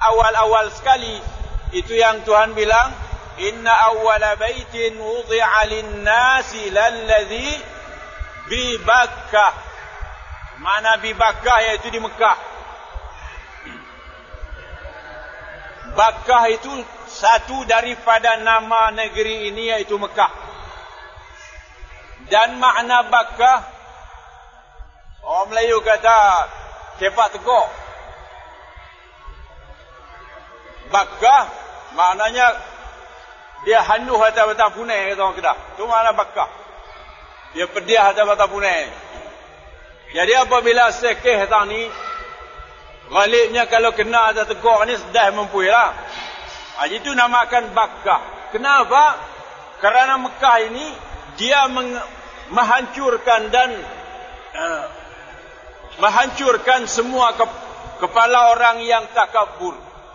awal-awal sekali. Itu yang Tuhan bilang, inna awwala baitin wudi'a lin-nasi lalladzi bi Bakkah. Mana bi Bakkah, iaitu di Mekah. Bakkah itu satu daripada nama negeri ini, iaitu Mekah. Dan makna Bakkah, orang Melayu kata kepak tegok. Bakkah maknanya dia handuh atas batang punai, kata orang Kedah. Itu makna Bakkah. Dia pediah atas batang punai. Jadi apabila sekeh tang ni, ghalibnya kalau kena atas tegok ni dah mempunyai lah. Itu namakan Bakkah. Kenapa? Kerana Mekah ini dia menghancurkan dan menghancurkan semua kepala orang yang takabur.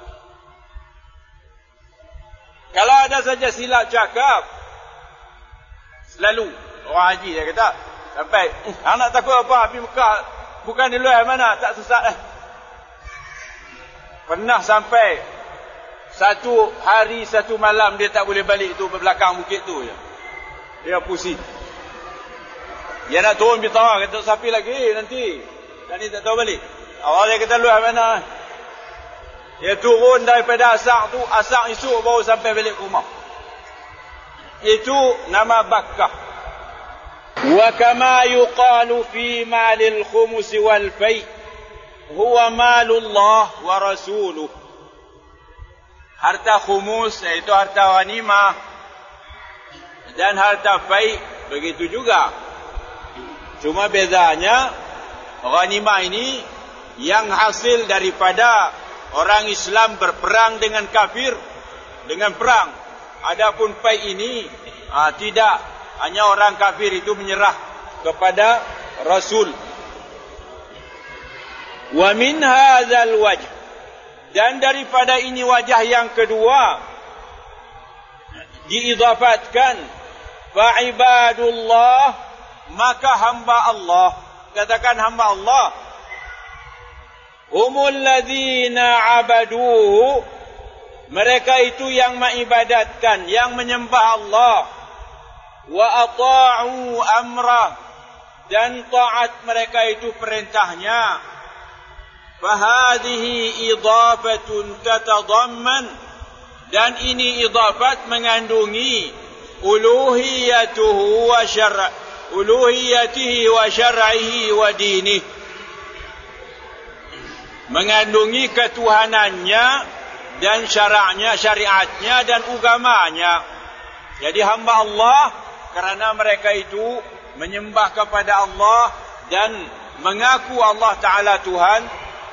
Kalau ada saja silap cakap, selalu orang haji dia kata, sampai anak takut apa, pergi Mekah bukan di luar mana, tak sesat. Pernah sampai satu hari satu malam dia tak boleh balik tu, belakang bukit tu je. Dia pusing. Dia nak turun bitawah, kata sapi lagi nanti. Dan dia tak tahu balik. Awal dia kata luar mana. Dia turun daripada asak tu, asak esok baru sampai balik rumah. Itu nama Bakkah. Wa kama yuqalu fi malil khumus wal fai' huwa malullah wa rasuluh. Harta khumus iaitu harta ghanimah, dan harta fai' begitu juga. Cuma bezanya ghanimah ini yang hasil daripada orang Islam berperang dengan kafir dengan perang. Adapun fai' ini tidak, hanya orang kafir itu menyerah kepada Rasul. Wa min hadzal wajh, dan daripada ini wajah yang kedua diidafatkan fa ibadullah, maka hamba Allah. Katakan hamba Allah. Humul ladzina abaduhu, mereka itu yang mengibadatkan, yang menyembah Allah. Wa ata'u amrah, dan taat mereka itu perintahnya. Fahadihi idafatun tatadamman, dan ini idafat mengandungi uluhiyatuhu wa uluhiyatihi wa syar'ihi wa dinihi, mengandungi ketuhanannya dan syariatnya dan agamanya. Jadi hamba Allah kerana mereka itu menyembah kepada Allah dan mengaku Allah Ta'ala Tuhan.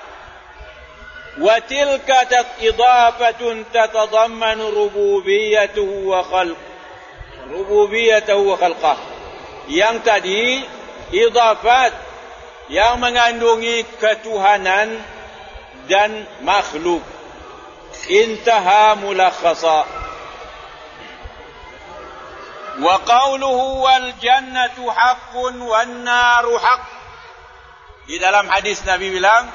Wa tilka idafatun tatadammanu rububiyyatahu wa khalqah. Yang tadi idafat yang mengandungi ketuhanan dan makhluk. Intaha mulakhasa. Wa qawluhu wal jannatu haqqun wan naru haqq. Di dalam hadis Nabi bilang,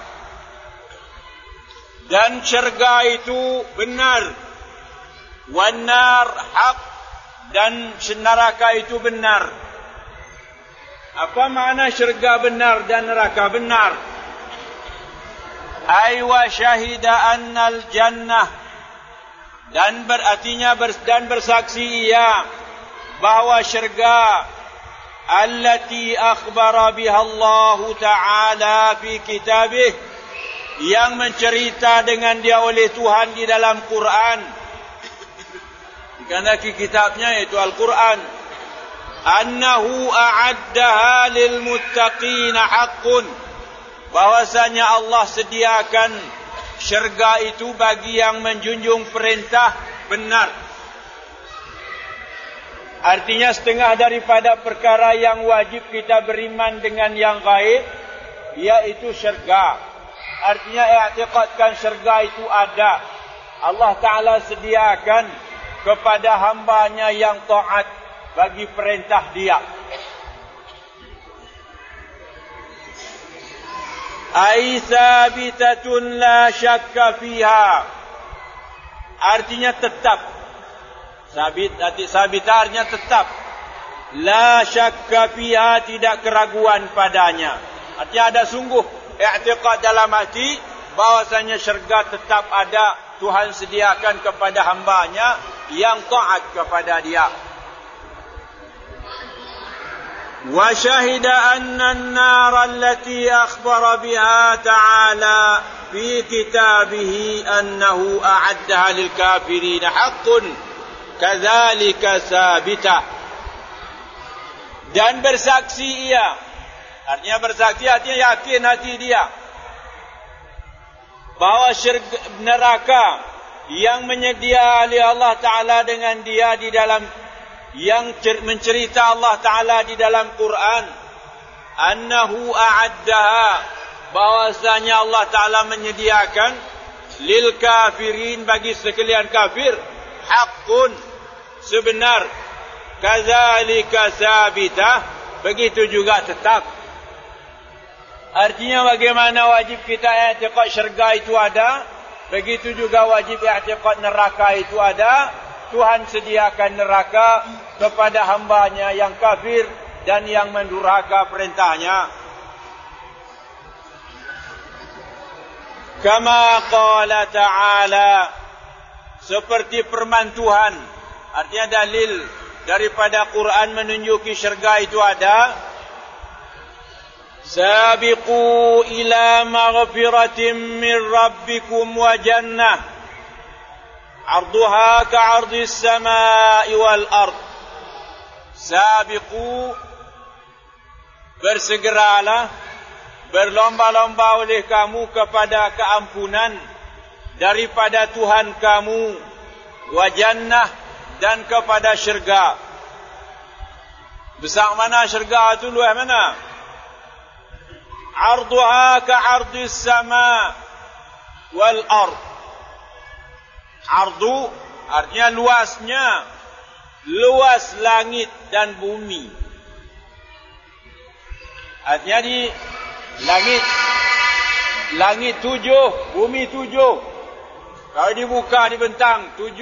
dan syurga itu benar, wan nar haqq, dan neraka itu benar. Apa makna syurga benar dan neraka benar? Ay wa syahida annal jannah, dan berartinya dan bersaksi ia bahawa syurga allati akhbara biha Allah Ta'ala fi kitabih, yang mencerita dengan dia oleh Tuhan di dalam Quran. Kerana kitabnya iaitu Al-Quran. Annahu a'addaha lil muttaqina haqqun, bahwasanya Allah sediakan syurga itu bagi yang menjunjung perintah benar. Artinya setengah daripada perkara yang wajib kita beriman dengan yang gaib, iaitu syurga. Artinya i'tiqadkan syurga itu ada. Allah Ta'ala sediakan kepada hambanya yang taat bagi perintah dia. Ai sabitatun la syakka fiha. Artinya tetap. Sabitarnya tetap. La syakka fiha, tidak keraguan padanya. Artinya ada sungguh i'tiqad dalam hati bahwasanya syurga tetap ada, Tuhan sediakan kepada hambanya yang taat kepada dia. Wa syahida anna an-nar allati akhbara biha ta'ala fi kitabih annahu a'addaha lil kafirin haqqun kadzalika sabitah. Dan bersaksi ia, artinya bersaksi artinya yakin hati dia bahawa neraka yang menyedia oleh Allah Ta'ala dengan dia di dalam, yang mencerita Allah Ta'ala di dalam Quran, annahu a'addaha, bahwasanya Allah Ta'ala menyediakan lil kafirin, bagi sekalian kafir, haqqun, sebenar, kadzalika sabitah, begitu juga tetap. Artinya bagaimana wajib kita i'tiqad syurga itu ada, begitu juga wajib i'tiqad neraka itu ada. Tuhan sediakan neraka kepada hambanya yang kafir dan yang mendurhaka perintahnya. Kama qala ta'ala, seperti firman Tuhan, artinya dalil daripada Quran menunjuki syurga itu ada. Sabiqu ila maghfiratin min rabbikum wa jannah arduha ka'ardis samai wal ard. Sabiqu, bersegeralah, berlomba-lomba oleh kamu kepada keampunan daripada Tuhan kamu, wa jannah, dan kepada syurga. Besar mana syurga itu, luas mana? Arduha ka'ardis sama wal ard. Ardu artinya luasnya, luas langit dan bumi. Artinya di langit 7, bumi 7. Kalau dibuka dibentang 7,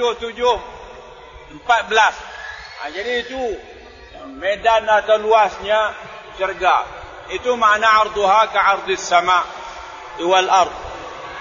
14. Jadi itu medan atau luasnya syurga. Itu makna arduha ka'ardis sama wal ard.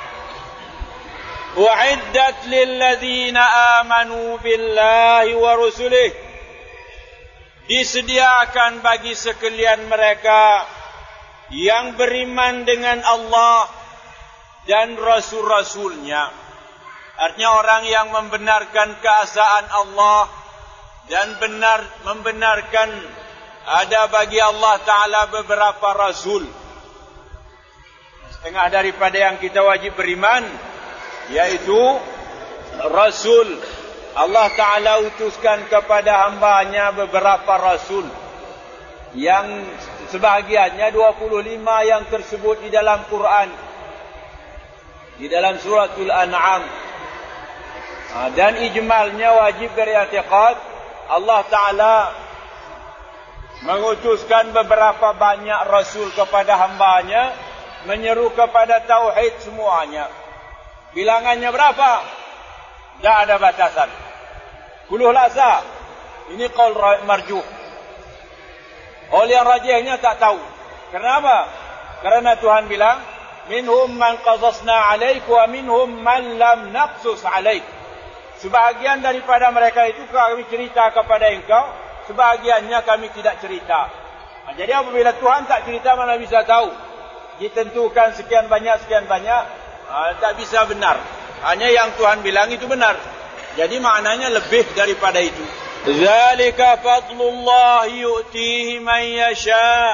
Wa'iddat lilladzina amanu billahi wa rusulih, disediakan bagi sekalian mereka yang beriman dengan Allah dan rasul-rasulnya. Artinya orang yang membenarkan keesaan Allah dan membenarkan ada bagi Allah Ta'ala beberapa rasul. Setengah daripada yang kita wajib beriman, yaitu rasul. Allah Ta'ala utuskan kepada hambanya beberapa rasul, yang sebahagiannya 25 yang tersebut di dalam Quran, di dalam suratul An'am. Dan ijmalnya wajib beri'tiqad Allah Ta'ala mengutuskan beberapa banyak rasul kepada hambanya, menyeru kepada tauhid semuanya. Bilangannya berapa? Tak ada batasan. Puluh lasa. Ini qaul marjuh. Oleh yang rajihnya tak tahu. Kenapa? Karena Tuhan bilang, minhum man qasasna alaik wa minhum man lam naqsus alaik. Sebahagian daripada mereka itu kami cerita kepada engkau, sebahagiannya kami tidak cerita. Jadi apabila Tuhan tak cerita, mana bisa tahu? Ditentukan sekian banyak, tak bisa benar. Hanya yang Tuhan bilang itu benar. Jadi maknanya lebih daripada itu. Zalika fadlullah yu'tihi man yasha.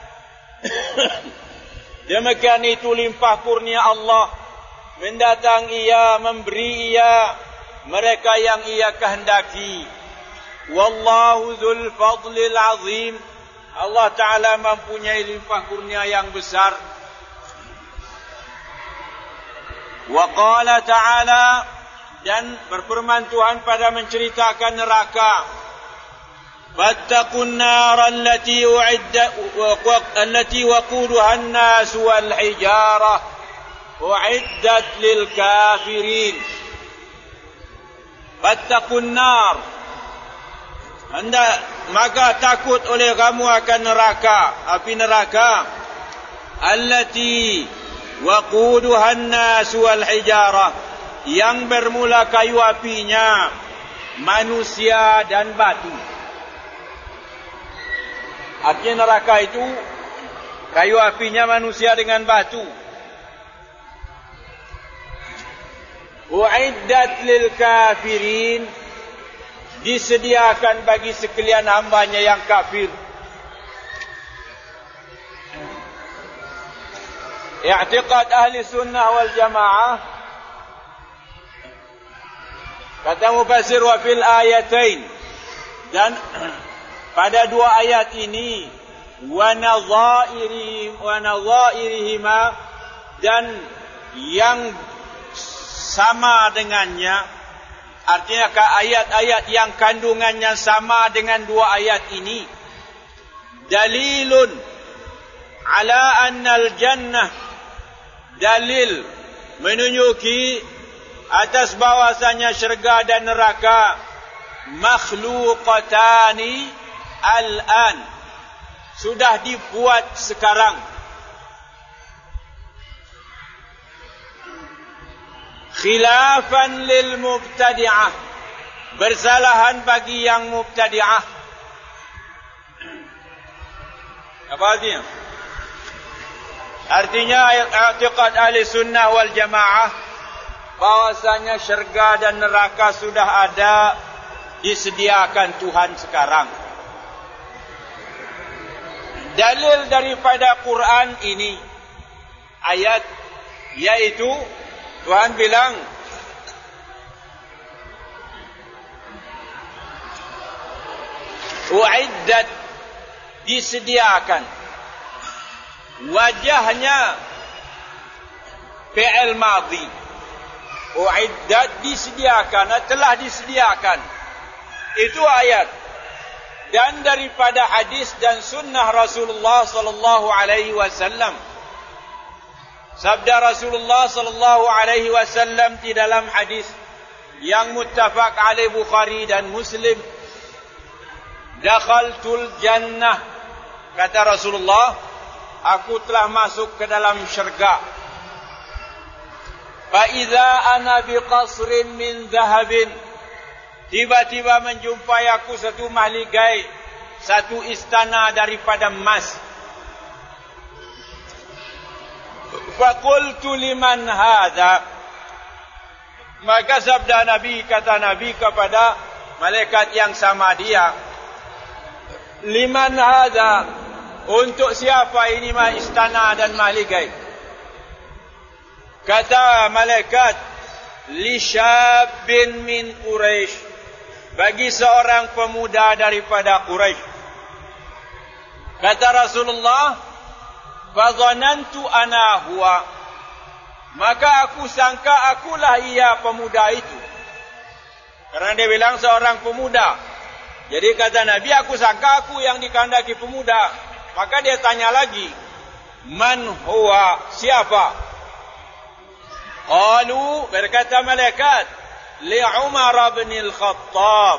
Demikian itu limpah kurnia Allah, mendatang ia, memberi ia mereka yang ia kehendaki. Wallahu dzul fadlil azim. Allah Ta'ala mempunyai limpah kurnia yang besar. Wa qala ta'ala, dan berfirman Tuhan pada menceritakan neraka, fattaqun nar allati waquduha an-nas wal hijarah uiddat lil kafirin. Fattaqun nar, hendak maka takut oleh kamu akan neraka, api neraka, allati waquduha an-nas wal hijarah, yang bermula kayu apinya manusia dan batu. Artinya neraka itu kayu apinya manusia dengan batu. Uiddat lil kafirin, disediakan bagi sekalian hambanya yang kafir. I'tiqad ahli sunnah wal jamaah, kata mufassir, wa fil ayatain, dan pada dua ayat ini, wa nadhairihima, dan yang sama dengannya, artinya ayat-ayat yang kandungannya sama dengan dua ayat ini, dalilun ala annal jannah, dalil menunjuki atas bahwasanya syurga dan neraka makhluqatani al-an, sudah dibuat sekarang. Khilafan lil mubtadi'ah, bersalahan bagi yang mubtadi'ah. Apa artinya? Artinya i'tiqad ahli sunnah wal jamaah bahwasanya syurga dan neraka sudah ada, disediakan Tuhan sekarang. Dalil daripada Quran ini ayat, yaitu Tuhan bilang, uiddat, disediakan. Wajahnya fi'il madhi. Uiddat, disediakan, telah disediakan. Itu ayat. Dan daripada hadis dan sunnah Rasulullah sallallahu alaihi wasallam, sabda Rasulullah sallallahu alaihi wasallam di dalam hadis yang muttafaq alaih Bukhari dan Muslim, dakhaltul jannah, kata Rasulullah, aku telah masuk ke dalam syurga. Fa idza ana biqasrin min dhahabin, tiba-tiba menjumpai aku satu mahligai, satu istana daripada emas. Faqultu liman hadha, maka sabda Nabi, kata Nabi kepada malaikat yang sama dia, liman hadha, untuk siapa ini istana dan mahligai? Kata malaikat, li syabin min Quraisy, bagi seorang pemuda daripada Quraisy. Kata Rasulullah, fadhanantu ana huwa, maka aku sangka akulah ia pemuda itu. Karena dia bilang seorang pemuda. Jadi kata Nabi, aku sangka aku yang dikehendaki pemuda. Maka dia tanya lagi, man huwa, siapa? Qalu, berkata malaikat, li Umar bin al-Khattab,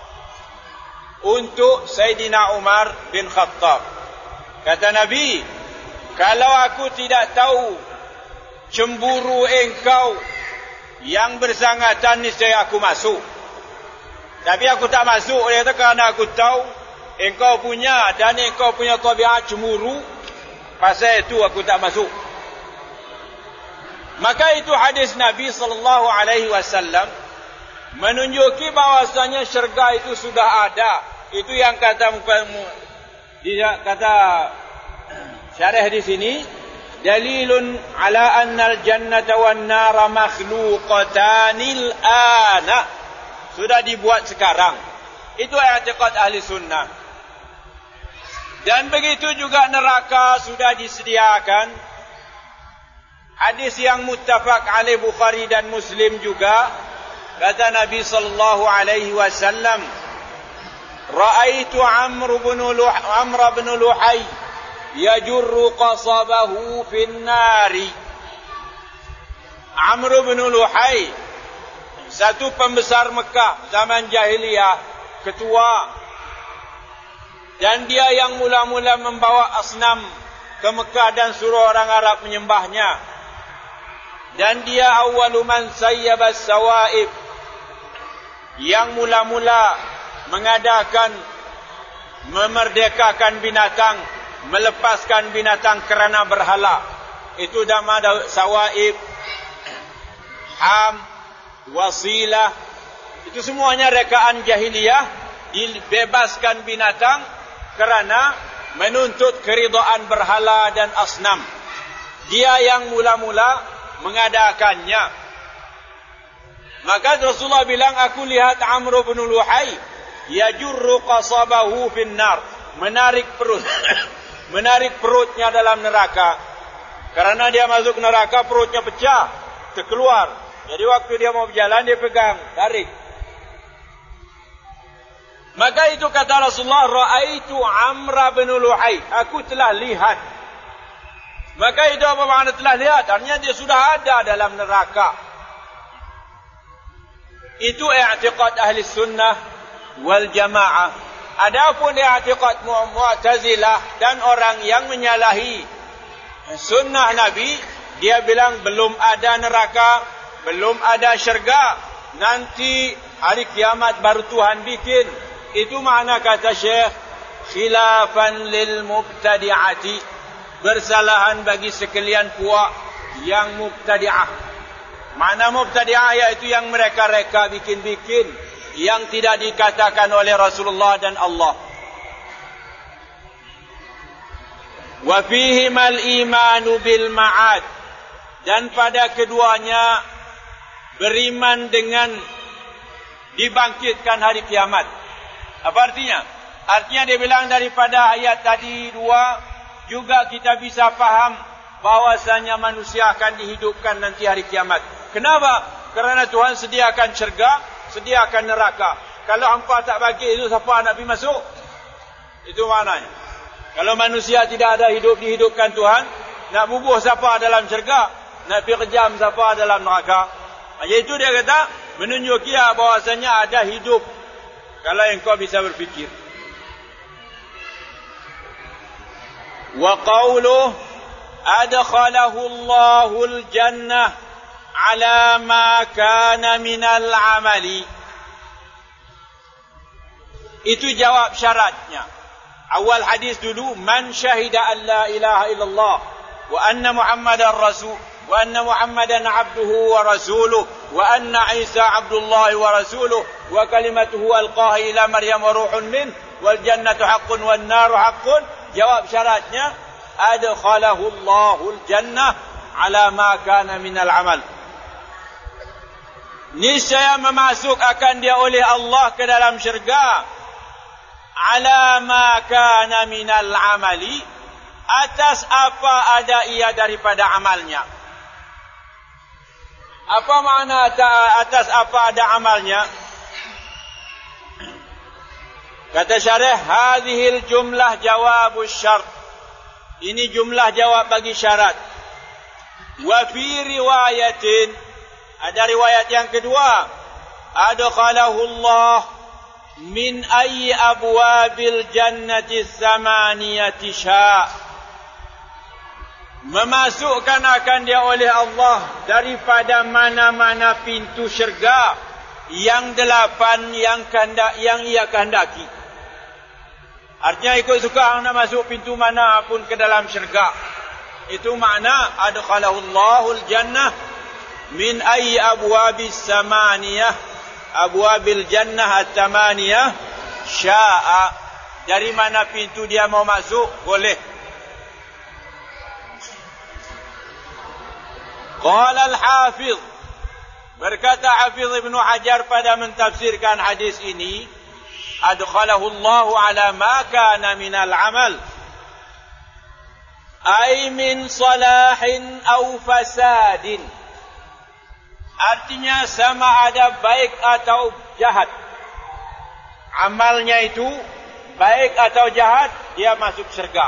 untuk Sayyidina Umar bin Khattab. Kata Nabi, kalau aku tidak tahu cemburu engkau yang bersangatan, niscaya aku masuk. Tapi aku tak masuk oleh itu kerana aku tahu engkau punya, dan engkau punya tabiat cemburu. Pasal itu aku tak masuk. Maka itu hadis Nabi sallallahu alaihi wasallam menunjuki bahwasanya syurga itu sudah ada. Itu yang kata syarah di sini, dalilun ala annal jannata wan nara makhluqatanil ana, sudah dibuat sekarang. Itu i'tiqad ahli sunnah. Dan begitu juga neraka sudah disediakan. Hadis yang muttafaq alaih Bukhari dan Muslim juga, kata Nabi sallallahu alaihi wasallam, ra'aitu Amr bin Luhay yajurru qasabahu fin nari. Amr bin Luhay, satu pembesar Mekah zaman jahiliyah, ketua, dan dia yang mula-mula membawa asnam ke Mekah dan suruh orang Arab menyembahnya. Dan dia awwalu man sayyaba sawaib, yang mula-mula mengadakan memerdekakan binatang, melepaskan binatang kerana berhala. Itu nama sawaib, ham, wasilah. Itu semuanya rekaan jahiliyah, dibebaskan binatang kerana menuntut keridhaan berhala dan asnam. Dia yang mula-mula mengadakannya. Maka Rasulullah bilang, aku lihat Amr bin Luhay yajurru qasabahu fin nar, menarik perutnya dalam neraka. Karena dia masuk neraka, perutnya pecah, terkeluar. Jadi waktu dia mau berjalan, dia pegang, tarik. Maka itu kata Rasulullah, ra'aitu Amr bin Luhay, aku telah lihat. Maka itu apa makna telah lihat? Artinya dia sudah ada dalam neraka. Itu i'tiqad ahli sunnah wal jamaah. Adapun i'tiqad Mu'tazilah dan orang yang menyalahi sunnah Nabi, dia bilang belum ada neraka, belum ada syurga, nanti hari kiamat baru Tuhan bikin. Itu makna kata Syekh, khilafan lil mubtadi'ati, bersalahan bagi sekalian puak yang mubtadi'ah. Makna mubtadi'ah iaitu yang mereka-reka bikin-bikin, yang tidak dikatakan oleh Rasulullah dan Allah. Wa fihimal imanu bil ma'ad, dan pada keduanya beriman dengan dibangkitkan hari kiamat. Apa artinya? Artinya dia bilang daripada ayat tadi dua juga kita bisa faham bahwasanya manusia akan dihidupkan nanti hari kiamat. Kenapa? Kerana Tuhan sediakan syurga, sediakan neraka. Kalau hampa tak bagi itu, siapa nak pergi masuk? Itu maknanya. Kalau manusia tidak ada hidup, dihidupkan Tuhan, nak bubuh siapa dalam syurga, nak pergi kejam siapa dalam neraka. Jadi itu dia kata menunjuk dia bahwasanya ada hidup. Kalau engkau bisa berfikir. Wa qawluhu adkhalahu Allahul jannah ala ma kana minal amali. Itu jawab syaratnya. Awal hadis dulu, man syahida an la ilaha illallah wa anna Muhammadar rasul wa anna Muhammadan abduhu wa rasuluh wa anna Isa abdullah wa rasuluh wa kalimatuhu alqaha ila Maryam wa ruhun min wal jannatu haqqun wan naru haqqun. Jawab syaratnya, adkhalahu Allahul jannah ala ma kana minal amal. Niscaya memasuk akan dia oleh Allah ke dalam syurga, ala ma kana minal amali, atas apa ada ia daripada amalnya. Apa makna atas apa ada amalnya? Kata syarih, hadhil jumlah jawabus syart. Ini jumlah jawab bagi syarat. Wa fi riwayatin, ada riwayat yang kedua, adkhalahu Allah min ayyi abwabil jannati tsamaniyati sya'. Memasukkan akan dia oleh Allah daripada mana-mana pintu syurga yang 8 yang ia kehendaki. Artinya ikut suka nak masuk pintu mana pun ke dalam syurga. Itu makna adkhalahu Allahul jannah min ayyi abwabis samaniyah, abwabil jannah at-tamaniyah sya'a. Dari mana pintu dia mau masuk, boleh. Qala al-Hafiz, berkata Hafiz Ibn Hajar pada mentafsirkan hadis ini, adkhalahu Allah ala ma kana minal amal, ay min salahin aw fasadin. Artinya sama ada baik atau jahat. amalnya itu baik atau jahat, dia masuk syurga.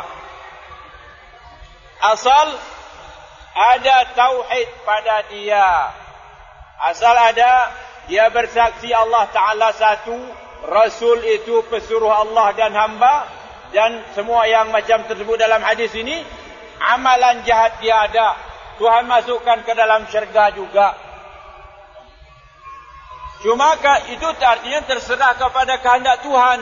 Asal ada tauhid pada dia. Asal ada dia bersaksi Allah Ta'ala satu, Rasul itu pesuruh Allah dan hamba, dan semua yang macam tersebut dalam hadis ini, amalan jahat dia ada, Tuhan masukkan ke dalam syurga juga. Cuma itu artinya terserah kepada kehendak Tuhan.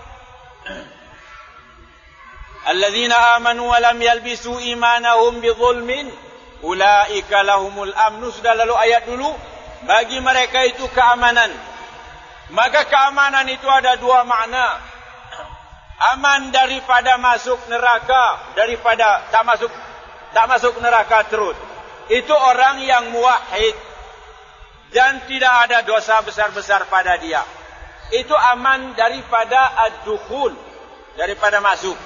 Alladzina amanu wa lam yalbisu imanahum bidzulmin ulaika lahumul amnu. Sudah lalu ayat dulu, bagi mereka itu keamanan. Maka keamanan itu ada dua makna. Aman daripada masuk neraka, daripada tak masuk neraka terus. Itu orang yang muwahhid dan tidak ada dosa besar-besar pada dia. Itu aman daripada ad-dukhul, daripada masuk.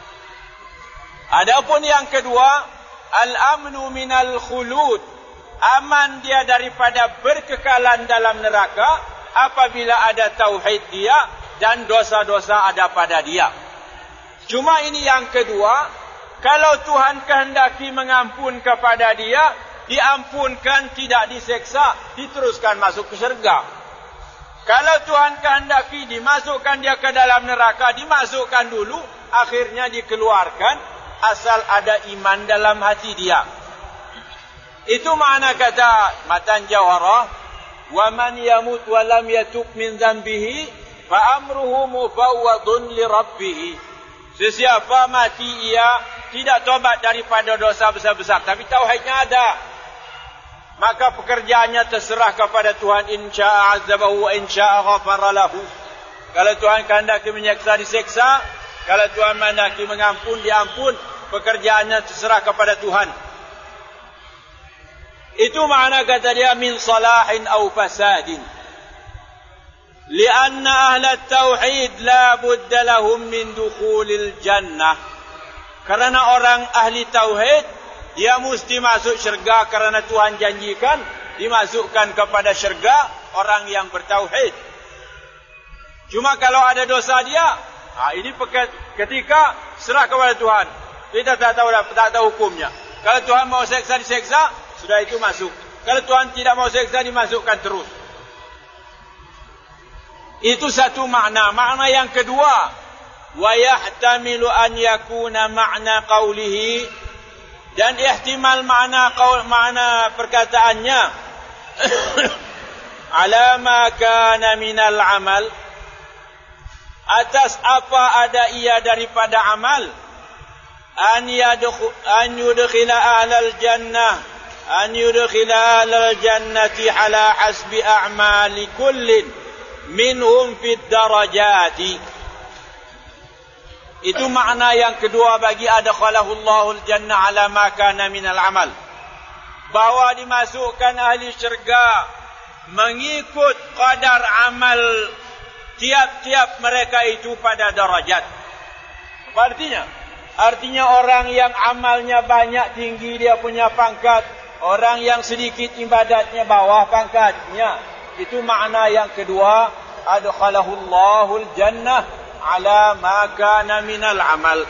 Adapun yang kedua, al-amnu minal khulud. Aman dia daripada berkekalan dalam neraka apabila ada tauhid dia dan dosa-dosa ada pada dia. Cuma ini yang kedua, kalau Tuhan kehendaki mengampun kepada dia, diampunkan, tidak diseksa, diteruskan masuk ke syurga. Kalau Tuhan kehendaki dimasukkan dia ke dalam neraka, dimasukkan dulu, akhirnya dikeluarkan, asal ada iman dalam hati dia. Itu makna kata Matan Jawarah, wa man yamut wa lam yatub min dhanbihi fa amruhu mufawwadun li rabbih. Sesiapa mati ia tidak tobat daripada dosa besar-besar, tapi tauhidnya ada, maka pekerjaannya terserah kepada Tuhan. In syaa 'adzabahu wa in syaa ghafara lahu. Kalau Tuhan kehendaki menyiksa, diseksa. Kalau Tuhan kehendaki mengampun, diampun. Pekerjaannya terserah kepada Tuhan. Itu makna kata dia min salahin aw fasadin. Lianna ahla tauhid la budda lahum min dukhulil jannah. Karena orang ahli tauhid, dia mesti masuk syurga, karena Tuhan janjikan dimasukkan kepada syurga orang yang bertauhid. Cuma kalau ada dosa dia, ini ketika serah kepada Tuhan. Kita tak tahu hukumnya. Kalau Tuhan mau seksa, diseksa, sudah itu masuk. Kalau Tuhan tidak mau seksa, dimasukkan terus. Itu satu makna. Makna yang kedua, wa yahtamilu an yakuna ma'na qawlihi, dan ihtimal makna perkataannya ala ma kana minal amal, atas apa ada ia daripada amal, an yudkhila ahlal jannati ala hasbi a'mali kullin minhum fid darajati. Itu makna yang kedua bagi adkhalahullahu al-jannah ala ma kana minal amal, bahwa dimasukkan ahli syurga mengikut qadar amal tiap-tiap mereka itu pada darajat. Apa artinya? Artinya orang yang amalnya banyak, tinggi dia punya pangkat. Orang yang sedikit ibadatnya, bawah pangkatnya. Itu makna yang kedua, adkhalahullahu al-jannah ala ma kana minal amal.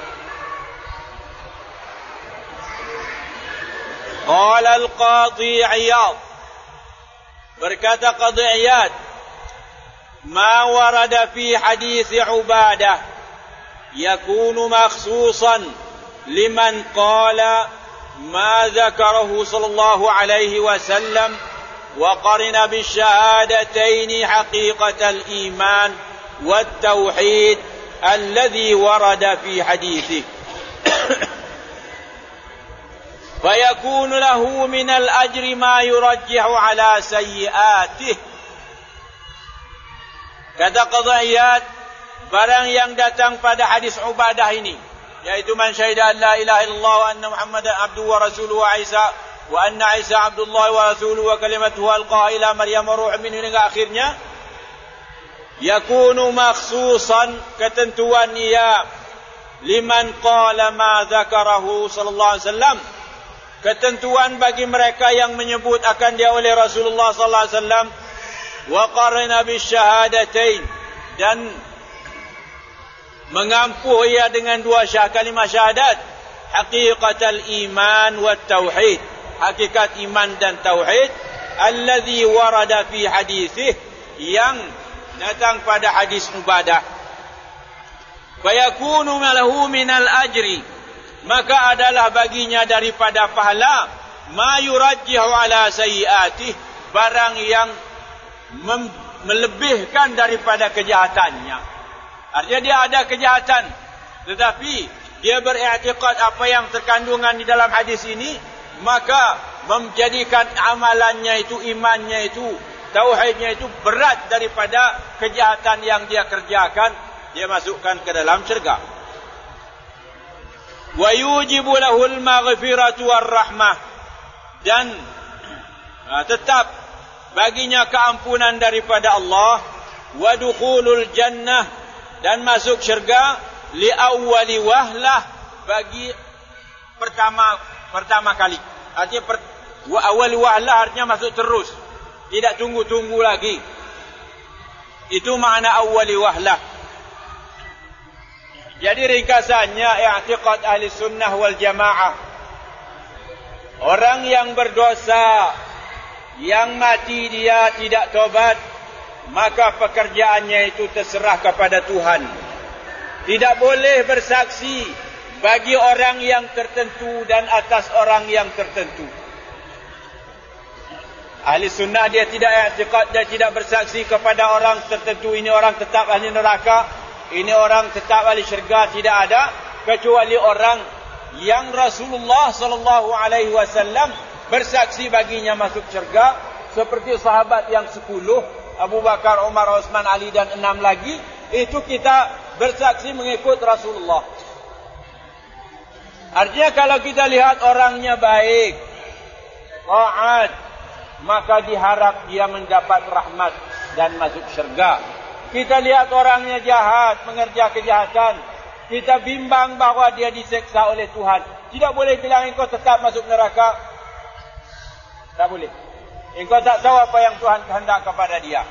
Qala al-Qadhi Iyad, berkata Qadhi Iyad, ma warada fi hadis Ubadah yakunu makhsusan liman qala ma dzakarahu sallallahu alaihi wasallam wa qarina bisyahadatayn haqiqatal iman wat tauhid alladhi warada fi hadithihi فيكون له من الأجر ما يرجح على سيئاته. Kata Qadhi Iyad, barang yang datang pada hadis Ubadah ini, yaitu man syahida an la ilaha illallah wa anna Muhammadan abduhu wa rasuluhu wa anna Isa abdullah wa rasuluhu wa kalimatuhu alqaha ila Maryam wa ruhun minhu, hingga akhirnya, yakunu makhsusan, ketentuan ia, liman qala ma dzakarahu sallallahu alaihi wasallam, ketentuan bagi mereka yang menyebut akan dia oleh Rasulullah sallallahu alaihi wasallam, wa qarina bisyahadatain, dan mengampuh ia dengan dua kalimah syahadat, haqiqatal iman wa tauhid, hakikat iman dan tauhid, alladhi warada fi hadithih, yang datang pada hadis mubadah. Fayakunu lahu minal ajri, maka adalah baginya daripada pahala, ma yurajjihu ala sayyiatih, barang yang melebihkan daripada kejahatannya. Artinya dia ada kejahatan, tetapi dia beriktikad apa yang terkandungan di dalam hadis ini, maka menjadikan amalannya itu, imannya itu, tauhidnya itu berat daripada kejahatan yang dia kerjakan, dia masukkan ke dalam syurga. Wa yujibu lahul maghfiratu war-rahmah, dan tetap baginya keampunan daripada Allah, wa dukhulul jannah, dan masuk syurga, li awwali wahlah, bagi pertama kali. Artinya awal wahlah artinya masuk terus, tidak tunggu-tunggu lagi. Itu makna awwali wahlah. Jadi ringkasannya, i'tiqad ahli sunnah wal jamaah, orang yang berdosa, yang mati dia tidak tobat, maka pekerjaannya itu terserah kepada Tuhan. Tidak boleh bersaksi bagi orang yang tertentu dan atas orang yang tertentu. Ahli sunnah dia tidak i'tiqad, dia tidak bersaksi kepada orang tertentu, ini orang tetap ahli neraka, ini orang tetap ahli syurga. Tidak ada, kecuali orang yang Rasulullah SAW bersaksi baginya masuk syurga, seperti sahabat yang 10, Abu Bakar, Umar, Utsman, Ali dan 6 lagi. Itu kita bersaksi mengikut Rasulullah. Artinya kalau kita lihat orangnya baik, taat, maka diharap dia mendapat rahmat dan masuk syurga. Kita lihat orangnya jahat, mengerjakan kejahatan, kita bimbang bahawa dia diseksa oleh Tuhan. Tidak boleh bilang engkau tetap masuk neraka. Tak boleh. Engkau tak tahu apa yang Tuhan kehendak kepada dia.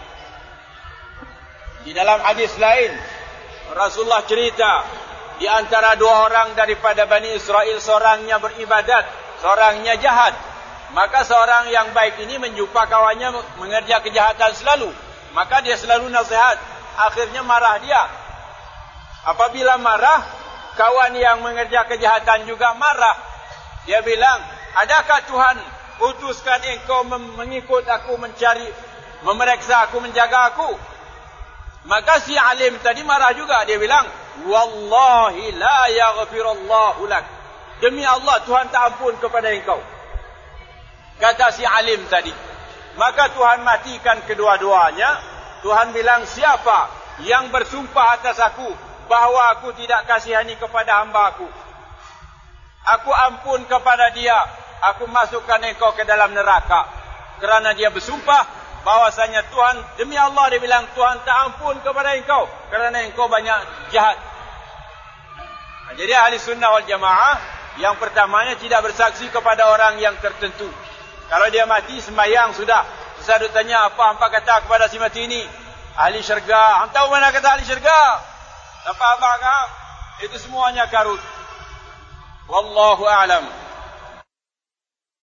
Di dalam hadis lain, Rasulullah cerita, di antara dua orang daripada Bani Israel, seorangnya beribadat, seorangnya jahat. Maka seorang yang baik ini menjumpa kawannya mengerjakan kejahatan selalu, maka dia selalu nasihat. Akhirnya marah dia. Apabila marah, kawan yang mengerjakan kejahatan juga marah. Dia bilang, adakah Tuhan utuskan engkau mengikut aku, mencari, memeriksa aku, menjaga aku? Maka si alim tadi marah juga. Dia bilang, wallahi la yaghfirullahu lak, demi Allah Tuhan tak ampun kepada engkau, kata si alim tadi. Maka Tuhan matikan kedua-duanya. Tuhan bilang, siapa yang bersumpah atas aku bahawa aku tidak kasihani kepada hamba aku, aku ampun kepada dia, aku masukkan engkau ke dalam neraka. Kerana dia bersumpah bahwasanya Tuhan, demi Allah dia bilang, Tuhan tak ampun kepada engkau kerana engkau banyak jahat. Jadi ahli sunnah wal jamaah yang pertamanya tidak bersaksi kepada orang yang tertentu. Kalau dia mati sembahyang sudah, saya tanya, apa hampa kata kepada si mati ini? Ahli syurga. Hampa tahu mana kata ahli syurga? Apa kau? Itu semuanya karut. Wallahu a'lam.